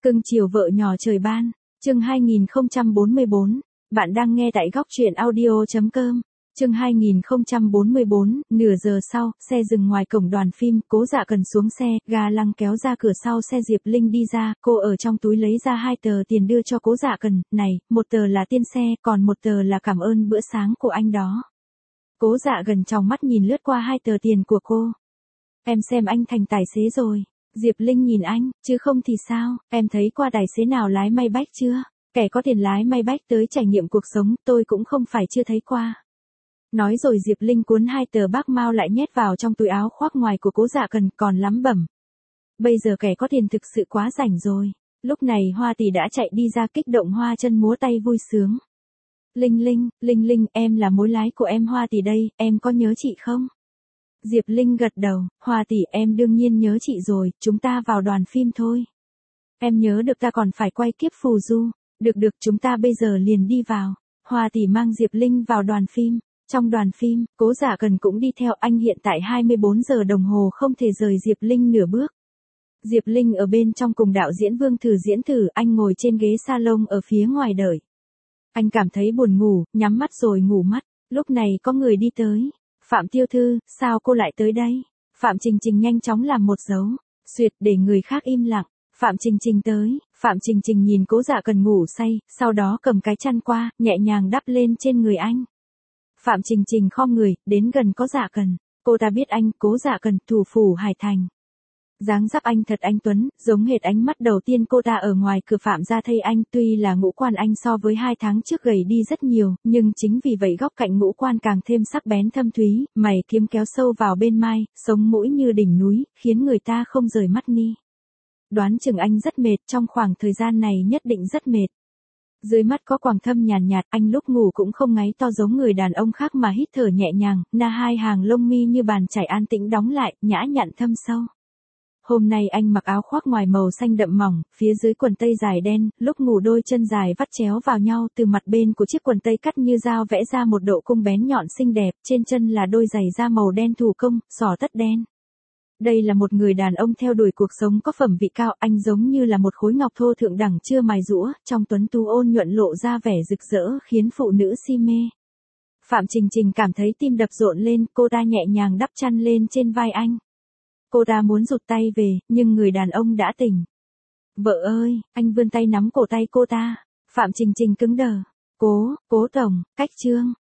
Cưng chiều vợ nhỏ trời ban, chương 2044, bạn đang nghe tại góc truyện audio.com. Chương 2044, nửa giờ sau, xe dừng ngoài cổng đoàn phim, Cố Dạ Cần xuống xe, ga lăng kéo ra cửa sau xe Diệp Linh đi ra, cô ở trong túi lấy ra 2 tờ tiền đưa cho Cố Dạ Cần, này, một tờ là tiền xe, còn một tờ là cảm ơn bữa sáng của anh đó. Cố Dạ Cần tròng mắt nhìn lướt qua 2 tờ tiền của cô. Em xem anh thành tài xế rồi. Diệp Linh nhìn anh, chứ không thì sao, em thấy qua tài xế nào lái may bách chưa? Kẻ có tiền lái may bách tới trải nghiệm cuộc sống, tôi cũng không phải chưa thấy qua. Nói rồi Diệp Linh cuốn 2 tờ bác mao lại nhét vào trong túi áo khoác ngoài của Cố Dạ Cần, còn lắm bẩm. Bây giờ kẻ có tiền thực sự quá rảnh rồi. Lúc này Hoa Tỷ đã chạy đi ra kích động hoa chân múa tay vui sướng. Linh Linh, em là mối lái của em Hoa Tỷ đây, em có nhớ chị không? Diệp Linh gật đầu, Hoa Tỷ em đương nhiên nhớ chị rồi, chúng ta vào đoàn phim thôi. Em nhớ được ta còn phải quay Kiếp Phù Du, được chúng ta bây giờ liền đi vào. Hoa Tỷ mang Diệp Linh vào đoàn phim, trong đoàn phim, Cố Dạ Cần cũng đi theo anh hiện tại 24 giờ đồng hồ không thể rời Diệp Linh nửa bước. Diệp Linh ở bên trong cùng đạo diễn Vương Thử diễn thử, anh ngồi trên ghế salon ở phía ngoài đợi. Anh cảm thấy buồn ngủ, nhắm mắt rồi ngủ mất, lúc này có người đi tới. Phạm Tiêu Thư, sao cô lại tới đây? Phạm Trình Trình nhanh chóng làm một dấu, xuyệt để người khác im lặng. Phạm Trình Trình tới, Phạm Trình Trình nhìn Cố Dạ Cần ngủ say, sau đó cầm cái chăn qua, nhẹ nhàng đắp lên trên người anh. Phạm Trình Trình khom người, đến gần Cố Dạ Cần. Cô ta biết anh, Cố Dạ Cần, thủ phủ Hải Thành. Dáng dấp anh thật anh tuấn, giống hệt ánh mắt đầu tiên cô ta ở ngoài cửa Phạm gia thấy anh, tuy là ngũ quan anh so với 2 tháng trước gầy đi rất nhiều, nhưng chính vì vậy góc cạnh ngũ quan càng thêm sắc bén thâm thúy, mày kiếm kéo sâu vào bên mai, sống mũi như đỉnh núi, khiến người ta không rời mắt ni. Đoán chừng anh rất mệt, trong khoảng thời gian này nhất định rất mệt. Dưới mắt có quầng thâm nhàn nhạt, anh lúc ngủ cũng không ngáy to giống người đàn ông khác mà hít thở nhẹ nhàng, na 2 hàng lông mi như bàn chải an tĩnh đóng lại, nhã nhặn thâm sâu. Hôm nay anh mặc áo khoác ngoài màu xanh đậm mỏng, phía dưới quần tây dài đen, lúc ngủ đôi chân dài vắt chéo vào nhau, từ mặt bên của chiếc quần tây cắt như dao vẽ ra một độ cung bén nhọn xinh đẹp, trên chân là đôi giày da màu đen thủ công, xỏ tất đen. Đây là một người đàn ông theo đuổi cuộc sống có phẩm vị cao, anh giống như là một khối ngọc thô thượng đẳng chưa mài giũa, trong tuấn tú ôn nhuận lộ ra vẻ rực rỡ khiến phụ nữ si mê. Phạm Trình Trình cảm thấy tim đập rộn lên, cô ta nhẹ nhàng đắp chăn lên trên vai anh. Cô ta muốn rụt tay về, nhưng người đàn ông đã tỉnh. Vợ ơi, anh vươn tay nắm cổ tay cô ta. Phạm Trình Trình cứng đờ. Cố tổng, cách Trương.